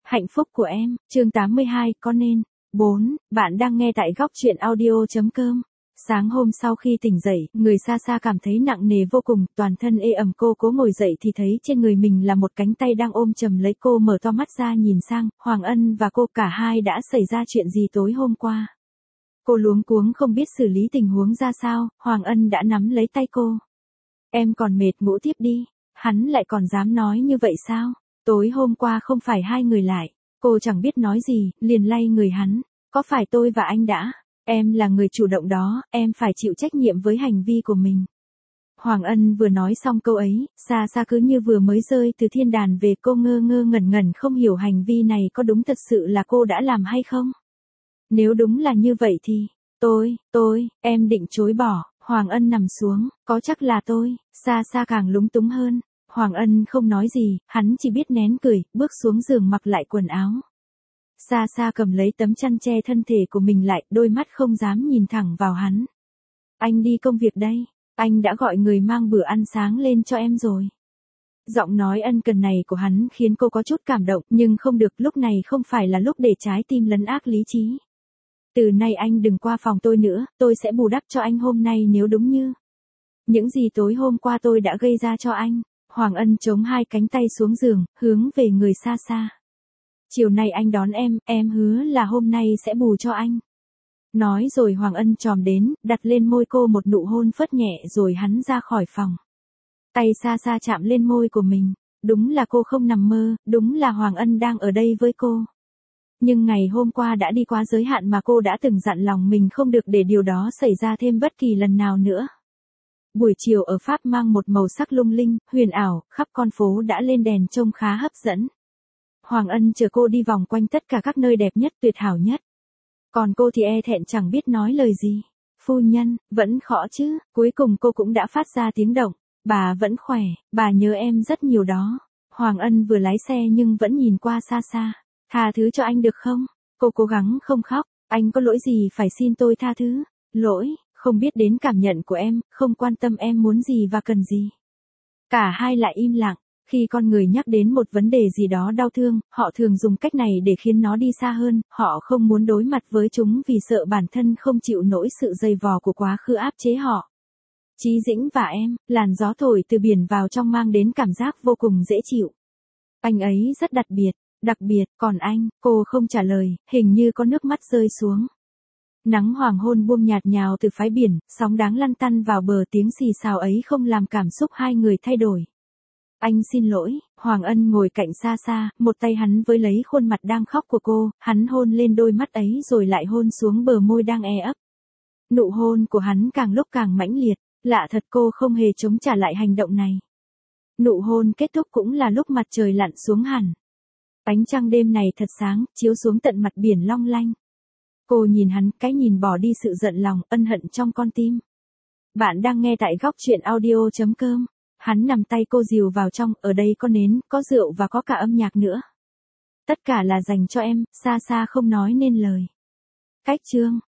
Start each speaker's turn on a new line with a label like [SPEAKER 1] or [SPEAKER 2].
[SPEAKER 1] Hạnh phúc của em, chương 82, có nên. 4, bạn đang nghe tại góc truyện audio.com. Sáng hôm sau khi tỉnh dậy, người xa xa cảm thấy nặng nề vô cùng, toàn thân ê ẩm. Cô cố ngồi dậy thì thấy trên người mình là một cánh tay đang ôm chầm lấy cô. Mở to mắt ra nhìn sang, Hoàng Ân và cô cả hai đã xảy ra chuyện gì tối hôm qua. Cô luống cuống không biết xử lý tình huống ra sao, Hoàng Ân đã nắm lấy tay cô. Em còn mệt, ngủ tiếp đi. Hắn lại còn dám nói như vậy sao? Tối hôm qua không phải hai người lại. Cô chẳng biết nói gì, liền lay người hắn. Có phải tôi và anh đã? Em là người chủ động đó, em phải chịu trách nhiệm với hành vi của mình. Hoàng Ân vừa nói xong câu ấy, xa xa cứ như vừa mới rơi từ thiên đàn về. Cô ngơ ngơ ngẩn ngẩn không hiểu hành vi này có đúng thật sự là cô đã làm hay không. Nếu đúng là như vậy thì, em định chối bỏ. Hoàng Ân nằm xuống, có chắc là tôi. Xa xa càng lúng túng hơn. Hoàng Ân không nói gì, hắn chỉ biết nén cười, bước xuống giường mặc lại quần áo. Xa xa cầm lấy tấm chăn che thân thể của mình lại, đôi mắt không dám nhìn thẳng vào hắn. Anh đi công việc đây, anh đã gọi người mang bữa ăn sáng lên cho em rồi. Giọng nói ân cần này của hắn khiến cô có chút cảm động, nhưng không được, lúc này không phải là lúc để trái tim lấn át lý trí. Từ nay anh đừng qua phòng tôi nữa, tôi sẽ bù đắp cho anh hôm nay nếu đúng như những gì tối hôm qua tôi đã gây ra cho anh. Hoàng Ân chống hai cánh tay xuống giường, hướng về người xa xa. Chiều nay anh đón em hứa là hôm nay sẽ bù cho anh. Nói rồi Hoàng Ân chồm đến, đặt lên môi cô một nụ hôn phớt nhẹ rồi hắn ra khỏi phòng. Tay xa xa chạm lên môi của mình. Đúng là cô không nằm mơ, đúng là Hoàng Ân đang ở đây với cô. Nhưng ngày hôm qua đã đi quá giới hạn mà cô đã từng dặn lòng mình không được để điều đó xảy ra thêm bất kỳ lần nào nữa. Buổi chiều ở Pháp mang một màu sắc lung linh, huyền ảo, khắp con phố đã lên đèn trông khá hấp dẫn. Hoàng Ân chờ cô đi vòng quanh tất cả các nơi đẹp nhất, tuyệt hảo nhất. Còn cô thì e thẹn chẳng biết nói lời gì. Phu nhân, vẫn khó chứ, cuối cùng cô cũng đã phát ra tiếng động. Bà vẫn khỏe, bà nhớ em rất nhiều đó. Hoàng Ân vừa lái xe nhưng vẫn nhìn qua xa xa. Tha thứ cho anh được không? Cô cố gắng không khóc, anh có lỗi gì phải xin tôi tha thứ? Lỗi, không biết đến cảm nhận của em, không quan tâm em muốn gì và cần gì. Cả hai lại im lặng. Khi con người nhắc đến một vấn đề gì đó đau thương, họ thường dùng cách này để khiến nó đi xa hơn. Họ không muốn đối mặt với chúng vì sợ bản thân không chịu nổi sự dày vò của quá khứ áp chế họ. Chí Dĩnh và em, làn gió thổi từ biển vào trong mang đến cảm giác vô cùng dễ chịu. Anh ấy rất đặc biệt, còn anh, cô không trả lời, hình như có nước mắt rơi xuống. Nắng hoàng hôn buông nhạt nhào từ phái biển, sóng đáng lăn tăn vào bờ, tiếng xì xào ấy không làm cảm xúc hai người thay đổi. Anh xin lỗi. Hoàng Ân ngồi cạnh xa xa, một tay hắn với lấy khuôn mặt đang khóc của cô, hắn hôn lên đôi mắt ấy rồi lại hôn xuống bờ môi đang e ấp. Nụ hôn của hắn càng lúc càng mãnh liệt, lạ thật cô không hề chống trả lại hành động này. Nụ hôn kết thúc cũng là lúc mặt trời lặn xuống hẳn. Ánh trăng đêm này thật sáng, chiếu xuống tận mặt biển long lanh. Cô nhìn hắn, cái nhìn bỏ đi sự giận lòng, ân hận trong con tim. Bạn đang nghe tại góc truyện audio.com. Hắn nằm tay cô dìu vào trong, ở đây có nến, có rượu và có cả âm nhạc nữa. Tất cả là dành cho em, xa xa không nói nên lời. Cách chương